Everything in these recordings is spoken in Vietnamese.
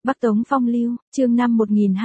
Bắc Tống Phong Lưu, chương 5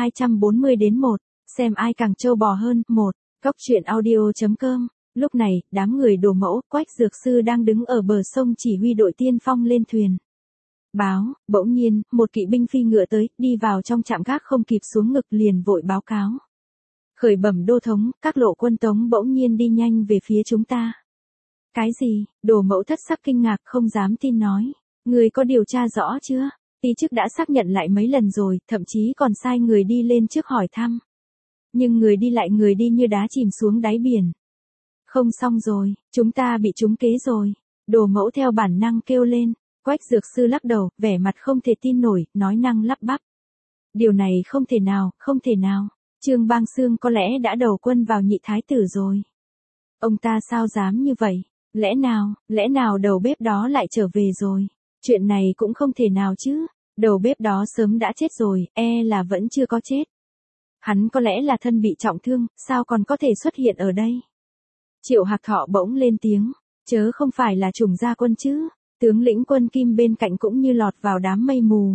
1240-1, xem ai càng trâu bò hơn, 1, Góc truyện audio.com. Lúc này, đám người Đồ Mẫu, Quách Dược Sư đang đứng ở bờ sông chỉ huy đội tiên phong lên thuyền. Báo, bỗng nhiên, một kỵ binh phi ngựa tới, đi vào trong trạm gác không kịp xuống ngực liền vội báo cáo. Khởi bẩm đô thống, các lộ quân Tống bỗng nhiên đi nhanh về phía chúng ta. Cái gì? Đồ Mẫu thất sắc kinh ngạc không dám tin nói. Người có điều tra rõ chưa? Tí trước đã xác nhận lại mấy lần rồi, thậm chí còn sai người đi lên trước hỏi thăm. Nhưng người đi như đá chìm xuống đáy biển. Không xong rồi, chúng ta bị trúng kế rồi. Đồ Mẫu theo bản năng kêu lên. Quách Dược Sư lắc đầu, vẻ mặt không thể tin nổi, nói năng lắp bắp. Điều này không thể nào, không thể nào. Trương Bang Xương có lẽ đã đầu quân vào nhị thái tử rồi. Ông ta sao dám như vậy? Lẽ nào đầu bếp đó lại trở về rồi? Chuyện này cũng không thể nào chứ. Đầu bếp đó sớm đã chết rồi, là vẫn chưa có chết. Hắn có lẽ là thân bị trọng thương, sao còn có thể xuất hiện ở đây? Triệu Hạc Thọ bỗng lên tiếng, chớ không phải là Trùng Gia Quân chứ? Tướng lĩnh Quân Kim bên cạnh cũng như lọt vào đám mây mù.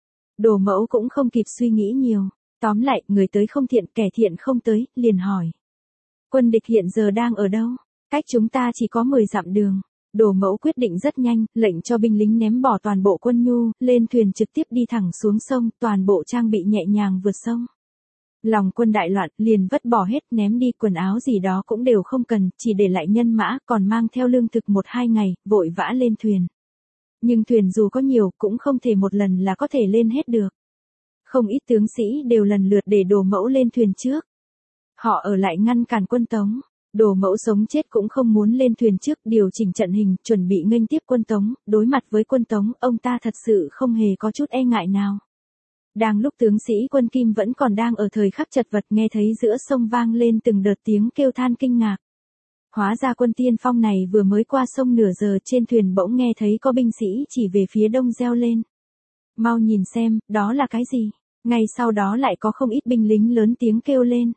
Đồ Mẫu cũng không kịp suy nghĩ nhiều. Tóm lại, người tới không thiện, kẻ thiện không tới, liền hỏi. Quân địch hiện giờ đang ở đâu? Cách chúng ta chỉ có 10 dặm đường. Đồ Mẫu quyết định rất nhanh, lệnh cho binh lính ném bỏ toàn bộ quân nhu, lên thuyền trực tiếp đi thẳng xuống sông, toàn bộ trang bị nhẹ nhàng vượt sông. Lòng quân đại loạn, liền vứt bỏ hết, ném đi quần áo gì đó cũng đều không cần, chỉ để lại nhân mã, còn mang theo lương thực 1-2 ngày, vội vã lên thuyền. Nhưng thuyền dù có nhiều, cũng không thể một lần là có thể lên hết được. Không ít tướng sĩ đều lần lượt để Đồ Mẫu lên thuyền trước. Họ ở lại ngăn cản quân Tống. Đồ Mẫu sống chết cũng không muốn lên thuyền trước, điều chỉnh trận hình, chuẩn bị nghênh tiếp quân Tống. Đối mặt với quân Tống, ông ta thật sự không hề có chút e ngại nào. Đang lúc tướng sĩ Quân Kim vẫn còn đang ở thời khắc chật vật, nghe thấy giữa sông vang lên từng đợt tiếng kêu than kinh ngạc. Hóa ra quân tiên phong này vừa mới qua sông nửa giờ, trên thuyền bỗng nghe thấy có binh sĩ chỉ về phía đông reo lên. Mau nhìn xem, đó là cái gì? Ngay sau đó lại có không ít binh lính lớn tiếng kêu lên.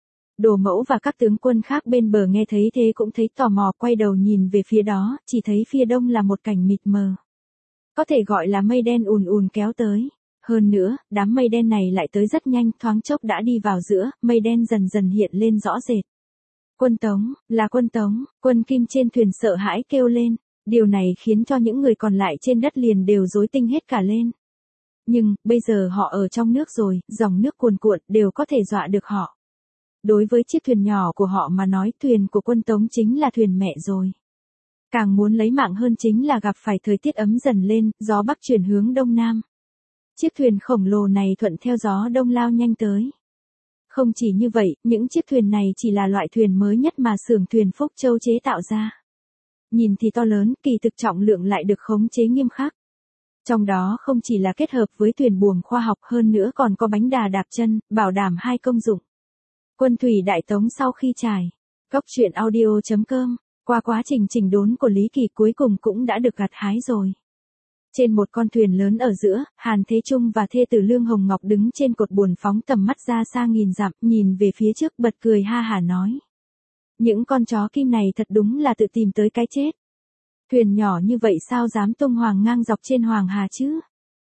Đồ Mẫu và các tướng quân khác bên bờ nghe thấy thế cũng thấy tò mò, quay đầu nhìn về phía đó, chỉ thấy phía đông là một cảnh mịt mờ. Có thể gọi là mây đen ùn ùn kéo tới. Hơn nữa, đám mây đen này lại tới rất nhanh, thoáng chốc đã đi vào giữa, mây đen dần dần hiện lên rõ rệt. Quân Tống, là quân Tống, Quân Kim trên thuyền sợ hãi kêu lên. Điều này khiến cho những người còn lại trên đất liền đều rối tinh hết cả lên. Nhưng, bây giờ họ ở trong nước rồi, dòng nước cuồn cuộn đều có thể dọa được họ. Đối với chiếc thuyền nhỏ của họ mà nói, thuyền của quân Tống chính là thuyền mẹ rồi. Càng muốn lấy mạng hơn chính là gặp phải thời tiết ấm dần lên, gió bắc chuyển hướng đông nam. Chiếc thuyền khổng lồ này thuận theo gió đông lao nhanh tới. Không chỉ như vậy, những chiếc thuyền này chỉ là loại thuyền mới nhất mà xưởng thuyền Phúc Châu chế tạo ra. Nhìn thì to lớn, kỳ thực trọng lượng lại được khống chế nghiêm khắc. Trong đó không chỉ là kết hợp với thuyền buồm khoa học, hơn nữa còn có bánh đà đạp chân, bảo đảm 2 công dụng. Quân thủy Đại Tống sau khi trải. Góc truyện audio.com. Qua quá trình chỉnh đốn của Lý Kỳ cuối cùng cũng đã được gặt hái rồi. Trên một con thuyền lớn ở giữa, Hàn Thế Trung và thê tử Lương Hồng Ngọc đứng trên cột buồm phóng tầm mắt ra xa nghìn dặm, nhìn về phía trước bật cười ha hả nói. Những con chó Kim này thật đúng là tự tìm tới cái chết. Thuyền nhỏ như vậy sao dám tung hoành ngang dọc trên Hoàng Hà chứ?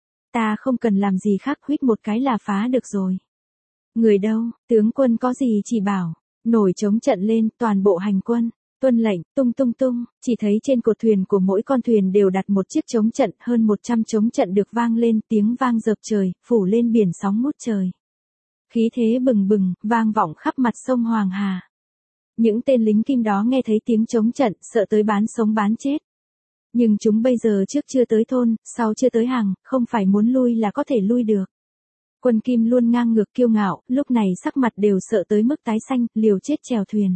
Ta không cần làm gì khác, huýt một cái là phá được rồi. Người đâu, tướng quân có gì chỉ bảo. Nổi trống trận lên, toàn bộ hành quân. Tuân lệnh, tung tung tung, chỉ thấy trên cột thuyền của mỗi con thuyền đều đặt một chiếc trống trận, hơn 100 trống trận được vang lên, tiếng vang dợp trời, phủ lên biển sóng ngút trời. Khí thế bừng bừng, vang vọng khắp mặt sông Hoàng Hà. Những tên lính Kim đó nghe thấy tiếng trống trận, sợ tới bán sống bán chết. Nhưng chúng bây giờ trước chưa tới thôn, sau chưa tới hàng, không phải muốn lui là có thể lui được. Quân Kim luôn ngang ngược kiêu ngạo, lúc này sắc mặt đều sợ tới mức tái xanh, liều chết chèo thuyền.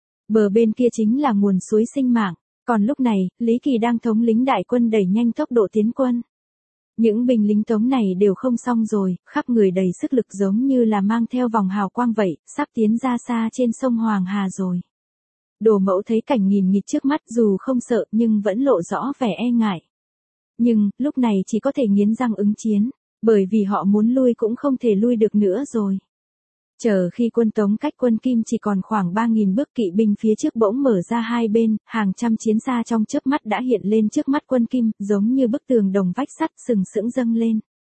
Bờ bên kia chính là nguồn suối sinh mạng, còn lúc này, Lý Kỳ đang thống lĩnh đại quân đẩy nhanh tốc độ tiến quân. Những binh lính Tống này đều không xong rồi, khắp người đầy sức lực giống như là mang theo vòng hào quang vậy, sắp tiến ra xa trên sông Hoàng Hà rồi. Đồ Mẫu thấy cảnh nghìn nghịt trước mắt dù không sợ nhưng vẫn lộ rõ vẻ e ngại. Nhưng, lúc này chỉ có thể nghiến răng ứng chiến, bởi vì họ muốn lui cũng không thể lui được nữa rồi. Chờ khi quân Tống cách quân Kim chỉ còn khoảng 3.000 bước, kỵ binh phía trước bỗng mở ra hai bên, hàng trăm chiến xa trong chớp mắt đã hiện lên trước mắt quân Kim, giống như bức tường đồng vách sắt sừng sững dâng lên.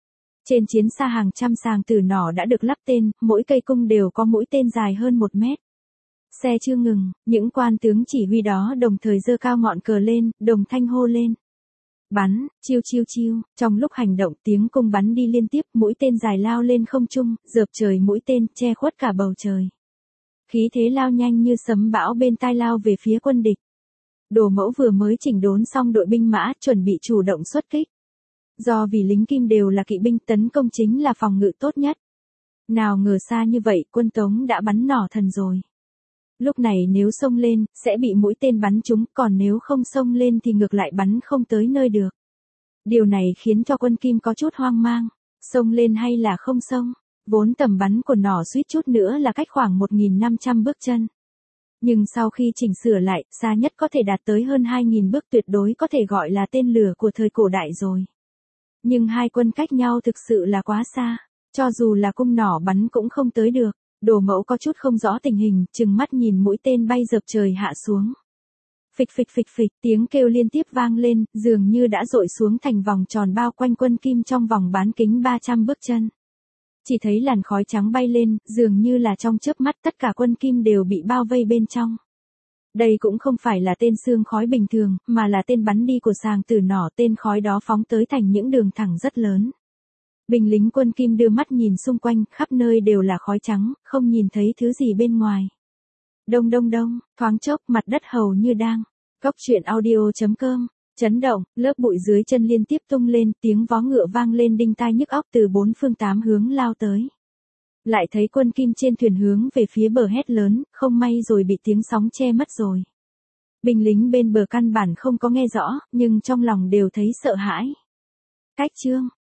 Trên chiến xa hàng trăm sàng tử nỏ đã được lắp tên, mỗi cây cung đều có mũi tên dài hơn 1 mét. Xe chưa ngừng, những quan tướng chỉ huy đó đồng thời giơ cao ngọn cờ lên, đồng thanh hô lên. Bắn, chiêu chiêu chiêu, trong lúc hành động tiếng cung bắn đi liên tiếp, mũi tên dài lao lên không trung, rợp trời mũi tên, che khuất cả bầu trời. Khí thế lao nhanh như sấm bão bên tai lao về phía quân địch. Đồ Mẫu vừa mới chỉnh đốn xong đội binh mã, chuẩn bị chủ động xuất kích. Do vì lính Kim đều là kỵ binh, tấn công chính là phòng ngự tốt nhất. Nào ngờ xa như vậy, quân Tống đã bắn nỏ thần rồi. Lúc này nếu xông lên, sẽ bị mũi tên bắn trúng, còn nếu không xông lên thì ngược lại bắn không tới nơi được. Điều này khiến cho quân Kim có chút hoang mang. Xông lên hay là không xông? Vốn tầm bắn của nỏ suýt chút nữa là cách khoảng 1.500 bước chân. Nhưng sau khi chỉnh sửa lại, xa nhất có thể đạt tới hơn 2.000 bước, tuyệt đối có thể gọi là tên lửa của thời cổ đại rồi. Nhưng hai quân cách nhau thực sự là quá xa. Cho dù là cung nỏ bắn cũng không tới được. Đồ Mẫu có chút không rõ tình hình, trừng mắt nhìn mũi tên bay dợp trời hạ xuống. Phịch phịch phịch phịch, tiếng kêu liên tiếp vang lên, dường như đã dội xuống thành vòng tròn bao quanh quân Kim trong vòng bán kính 300 bước chân. Chỉ thấy làn khói trắng bay lên, dường như là trong chớp mắt tất cả quân Kim đều bị bao vây bên trong. Đây cũng không phải là tên xương khói bình thường, mà là tên bắn đi của sàng tử nỏ, tên khói đó phóng tới thành những đường thẳng rất lớn. Binh lính quân Kim đưa mắt nhìn xung quanh, khắp nơi đều là khói trắng, không nhìn thấy thứ gì bên ngoài. Đông đông đông, thoáng chốc mặt đất hầu như đang. Góc truyện audio.com, chấn động, lớp bụi dưới chân liên tiếp tung lên, tiếng vó ngựa vang lên đinh tai nhức óc từ 4 phương 8 hướng lao tới. Lại thấy quân Kim trên thuyền hướng về phía bờ hét lớn, không may rồi bị tiếng sóng che mất rồi. Binh lính bên bờ căn bản không có nghe rõ, nhưng trong lòng đều thấy sợ hãi. Cách chương